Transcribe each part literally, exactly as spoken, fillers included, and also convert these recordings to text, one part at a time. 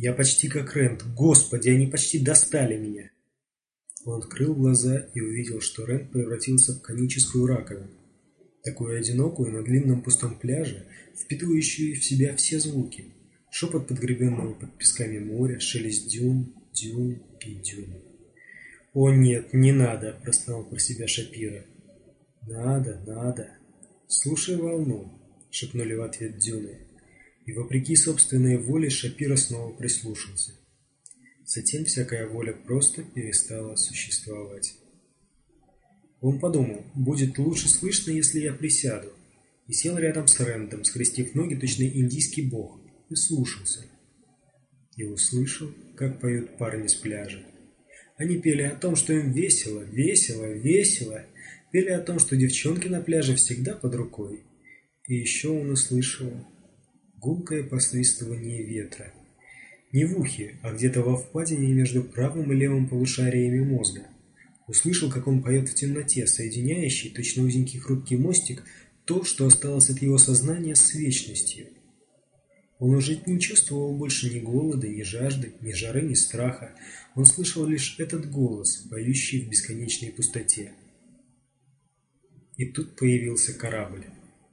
Я почти как Рэнд. Господи, они почти достали меня. Он открыл глаза и увидел, что Рэнд превратился в коническую раковину, такую одинокую на длинном пустом пляже, впитывающую в себя все звуки. Шепот подгребенного под песками моря, шелест дюн, дюн и дюн. «О нет, не надо!» – простонал про себя Шапира. «Надо, надо!» «Слушай волну!» – шепнули в ответ дюны. И вопреки собственной воле Шапира снова прислушался. Затем всякая воля просто перестала существовать. Он подумал, будет лучше слышно, если я присяду, и сел рядом с Рэндом, скрестив ноги, точно индийский бог, и слушался. И услышал, как поют парни с пляжа. Они пели о том, что им весело, весело, весело, пели о том, что девчонки на пляже всегда под рукой. И еще он услышал гулкое посвистывание ветра. Не в ухе, а где-то во впадине между правым и левым полушариями мозга. Услышал, как он поет в темноте, соединяющий, точно узенький хрупкий мостик, то, что осталось от его сознания с вечностью. Он уже не чувствовал больше ни голода, ни жажды, ни жары, ни страха. Он слышал лишь этот голос, поющий в бесконечной пустоте. И тут появился корабль.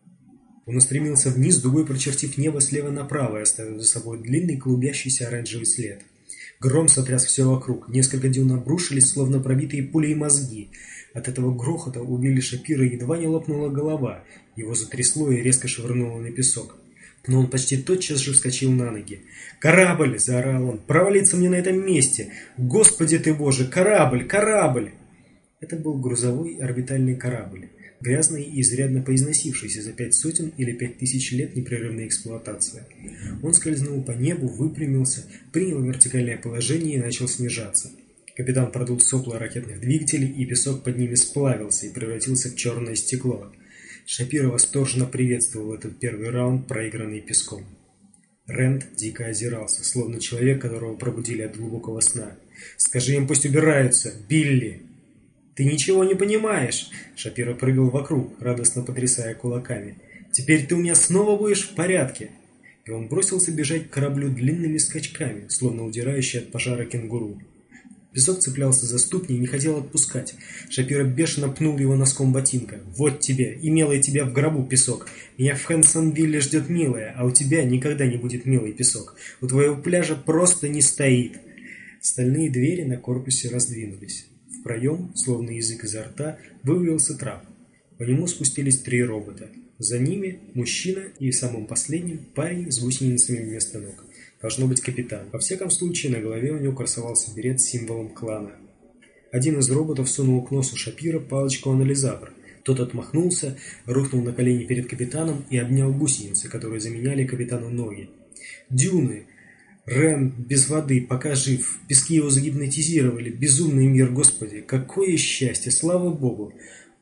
Он устремился вниз, дугой прочертив небо слева направо и оставив за собой длинный клубящийся оранжевый след. Гром сотряс все вокруг, несколько дюн обрушились, словно пробитые пулей мозги. От этого грохота у Билли Шапира едва не лопнула голова, его затрясло и резко швырнуло на песок. Но он почти тотчас же вскочил на ноги. «Корабль!» – заорал он. «Провалиться мне на этом месте! Господи ты Боже! Корабль! Корабль!» Это был грузовой орбитальный корабль, грязный и изрядно поизносившийся за пять сотен или пять тысяч лет непрерывной эксплуатации. Он скользнул по небу, выпрямился, принял вертикальное положение и начал снижаться. Капитан продул сопла ракетных двигателей, и песок под ними сплавился и превратился в черное стекло. Шапира восторженно приветствовал этот первый раунд, проигранный песком. Рэнд дико озирался, словно человек, которого пробудили от глубокого сна. «Скажи им, пусть убираются! Билли!» «Ты ничего не понимаешь!» Шапира прыгал вокруг, радостно потрясая кулаками. «Теперь ты у меня снова будешь в порядке!» И он бросился бежать к кораблю длинными скачками, словно удирающий от пожара кенгуру. Песок цеплялся за ступни и не хотел отпускать. Шапира бешено пнул его носком ботинка. «Вот тебе! И милая тебя в гробу, песок! Меня в Хэнсонвилле ждет милая, а у тебя никогда не будет милый песок! У твоего пляжа просто не стоит!» Стальные двери на корпусе раздвинулись. В проем, словно язык изо рта, вывалился трап. По нему спустились три робота. За ними мужчина и самым последним парень с гусеницами вместо ног. Должно быть капитан. Во всяком случае, на голове у него красовался берет с символом клана. Один из роботов сунул к носу Шапира палочку-анализатор. Тот отмахнулся, рухнул на колени перед капитаном и обнял гусеницы, которые заменяли капитану ноги. «Дюны! Рэнд без воды, пока жив. Пески его загипнотизировали. Безумный мир, Господи! Какое счастье! Слава Богу!»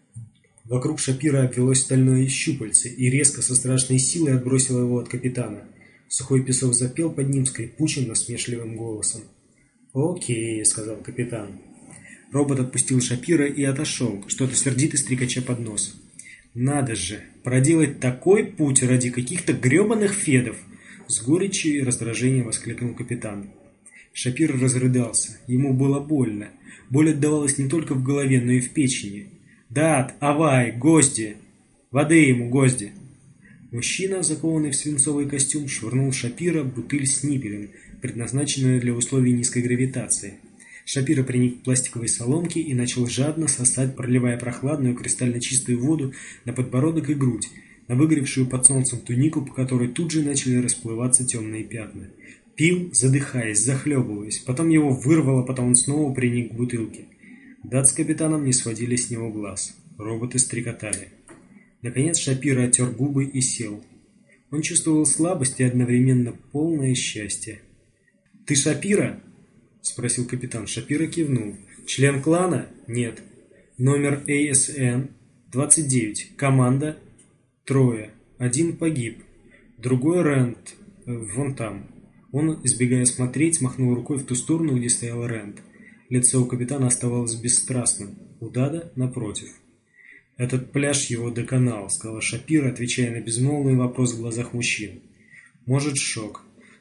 Вокруг Шапира обвелось стальное щупальце и резко со страшной силой отбросило его от капитана. Сухой песок запел под ним скрипучим, насмешливым голосом. «Окей», — сказал капитан. Робот отпустил Шапира и отошел, что-то сердито стрекача под нос. «Надо же, проделать такой путь ради каких-то гребаных федов!» С горечью и раздражением воскликнул капитан. Шапир разрыдался. Ему было больно. Боль отдавалась не только в голове, но и в печени. «Дат, авай, гости! Воды ему, гости!» Мужчина, закованный в свинцовый костюм, швырнул Шапира бутыль с ниппелем, предназначенную для условий низкой гравитации. Шапира приник к пластиковой соломке и начал жадно сосать, проливая прохладную кристально чистую воду на подбородок и грудь, на выгоревшую под солнцем тунику, по которой тут же начали расплываться темные пятна. Пил, задыхаясь, захлебываясь, потом его вырвало, потом он снова приник к бутылке. Дат с капитаном не сводили с него глаз. Роботы стрекотали. Наконец Шапира оттер губы и сел. Он чувствовал слабость и одновременно полное счастье. «Ты Шапира?» – спросил капитан. Шапира кивнул. «Член клана?» «Нет». «Номер эй эс эн двадцать девять. Команда?» «Трое. Один погиб. Другой Рэнд. Вон там». Он, избегая смотреть, махнул рукой в ту сторону, где стоял Рэнд. Лицо у капитана оставалось бесстрастным. У Дада напротив. «Этот пляж его доконал», — сказала Шапира, отвечая на безмолвный вопрос в глазах мужчин. «Может, шок.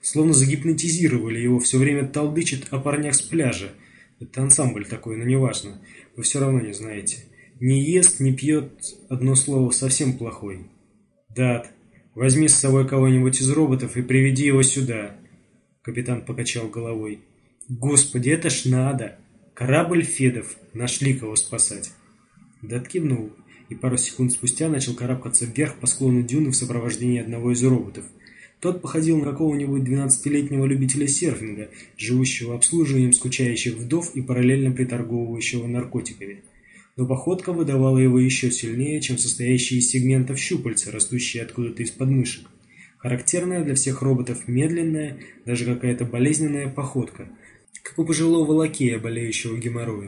Словно загипнотизировали его, все время толдычит о парнях с пляжа. Это ансамбль такой, но неважно. Вы все равно не знаете. Не ест, не пьет, одно слово, совсем плохой. Дат, возьми с собой кого-нибудь из роботов и приведи его сюда. Капитан покачал головой. Господи, это ж надо. Корабль Федов. Нашли кого спасать. Дат кивнул и пару секунд спустя начал карабкаться вверх по склону дюны в сопровождении одного из роботов. Тот походил на какого-нибудь двенадцатилетнего любителя серфинга, живущего обслуживанием скучающих вдов и параллельно приторговывающего наркотиками. Но походка выдавала его еще сильнее, чем состоящие из сегментов щупальца, растущие откуда-то из подмышек. Характерная для всех роботов медленная, даже какая-то болезненная походка, как у пожилого лакея, болеющего геморроем.